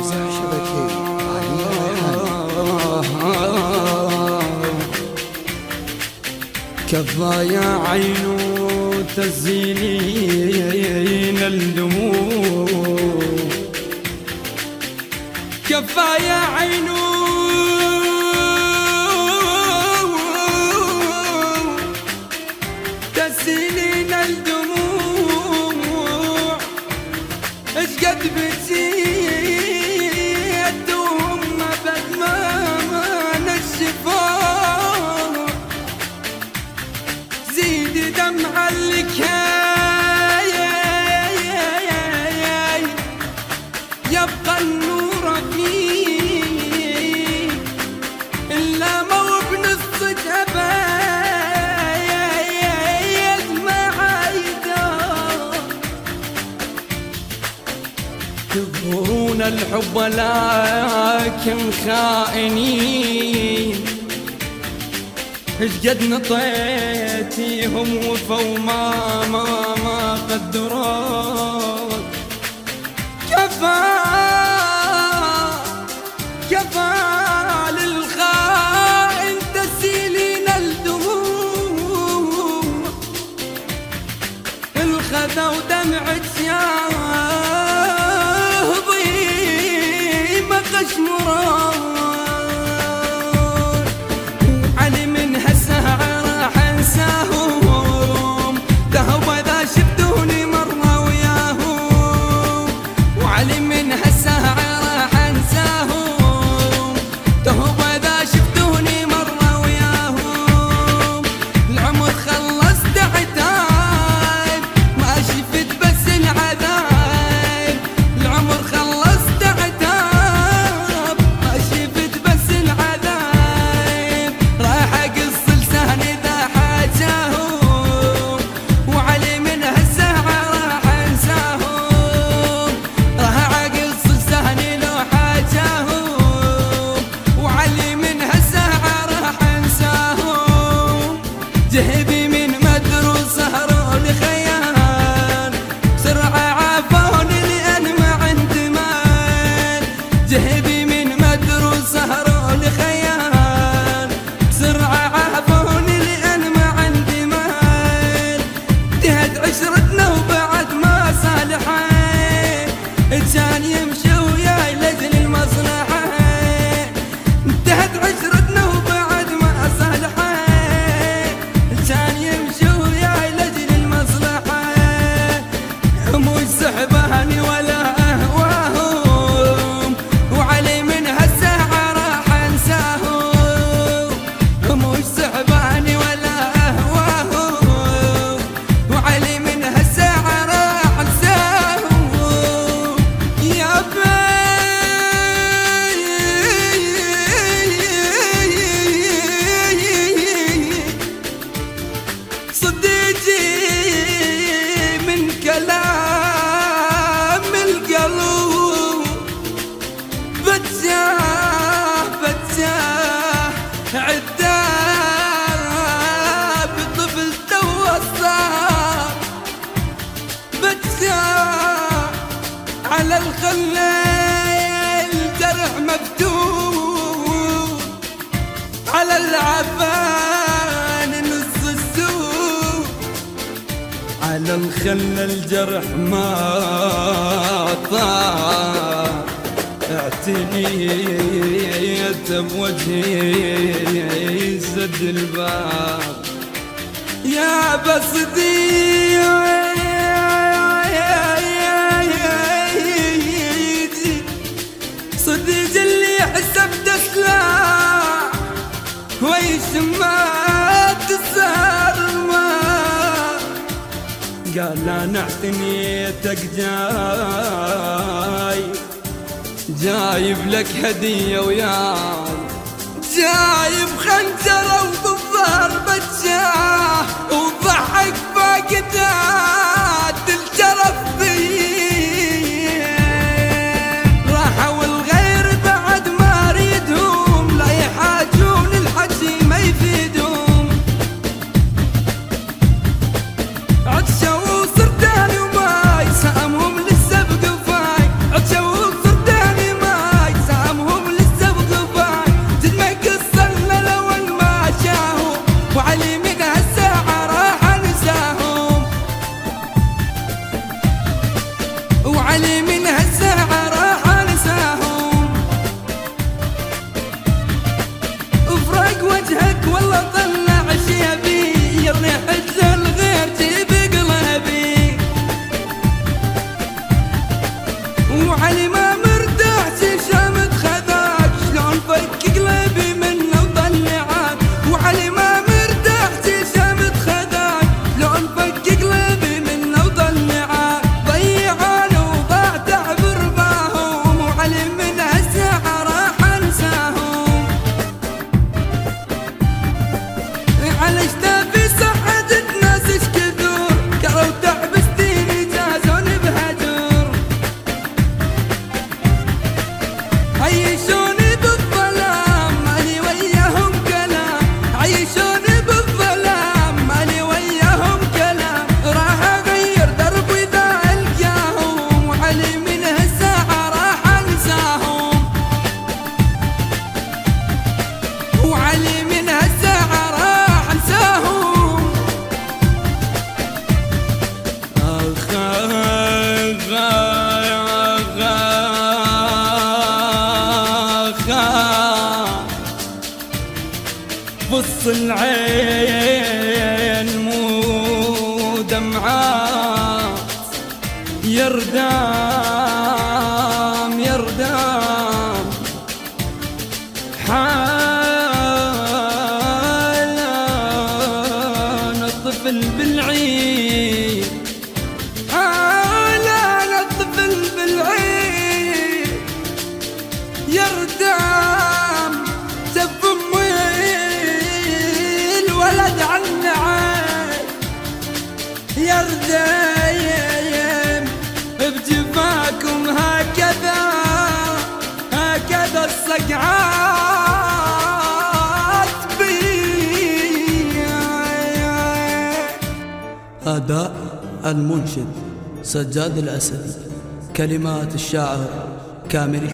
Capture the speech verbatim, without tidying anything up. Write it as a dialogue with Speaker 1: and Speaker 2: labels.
Speaker 1: توزيع شبكي علي ريحان.
Speaker 2: كفايا عينو تزينين الدموع، كفايا عينو تزينين الدموع، اشقد بتزيد وهم بعد ما نشفوا، زيد دمع الكاي يبقى النور فيه إلا مو بنص جبايد ما عايده. تظهرون الحب لكن خائنين، اشقد نطيتيهم وفوا ما ما ما قدروك. كفى كفى للخائن تسيلين الدموع، الخذا ودمعك يا ضيم قشمران. جهبي من مدروس هرون خيان، سرعة عافوني لأن ما عندي مال. جهبي من مدروس هرون خيان، سرعة عافوني لأن ما عندي مال. انتهت عشرتنا وبعد ما صالحين، كان يمشي وياي لأجل المصلحة. انتهت عشرتنا وبعد ما صالحين، كان يمشي وياي لأجل المصلحة. مش سحباني ولا أهواهم، وعلي من هالساعة راح أنساهم. مش سحباني ولا أهواهم، وعلي من هالساعة راح أنساهم. يا صديقي من كلام القلب بتجاه بتجاه عداب طفل توصل، بتجاه على الخليل جرح مفتوح، على العفان نص السوق، على الخل الجرح ما طاح. اعتنيت بوجهي سد الباب يا بصدي، صديق اللي حسبت سلاح ويش ما تسهر ما. قال انا اعتنيتك جاي، جايب لك هدية وياي، جايب خنجرة وبالظهر بتجاه، وضحك فاقدات الجرف فيه. راحوا الغير بعد ما اريدهم، لا يحاجون الحكي ما يفيدهم. عطشوا صرداني وماي، سامهم للسبق وفاي. عطشوا صرداني ما وعلي من هالساعة راح انساهم. افرق وجهك والله طلع شيبي، ريحة للغير تبي قلبي. وعلي ما مرتاح شامت خذاك، شلون فك قلبي منه وطلعك. وعلي ما مرتاح شامت خذاك، شلون فك قلبي منه وطلعك. ضيعاني وضاع تعب رباهم، وعلي من هالساعة راح انساهم. علشت في سعادة ناس اش كثر، كروا تعب سنين جازون بهجر. عيشوني بالظلام مالي وياهم كلام، عيشوني بالظلام مالي وياهم كلام. راح اغير دربي اذا القاهم، وعلي من هالساعة راح انساهم. وعلي من هالساعة راح انساهم. اخ اخ بص العين مو دمعات، يردام يردام حالان الطفل بالعيد، حالان الطفل بالعيد. يردام سب ولد عن عين، يردايم بجفاكم هكذا هكذا الصقعات بي.
Speaker 3: أداء المنشد سجاد الأسدي، كلمات الشاعر كامل.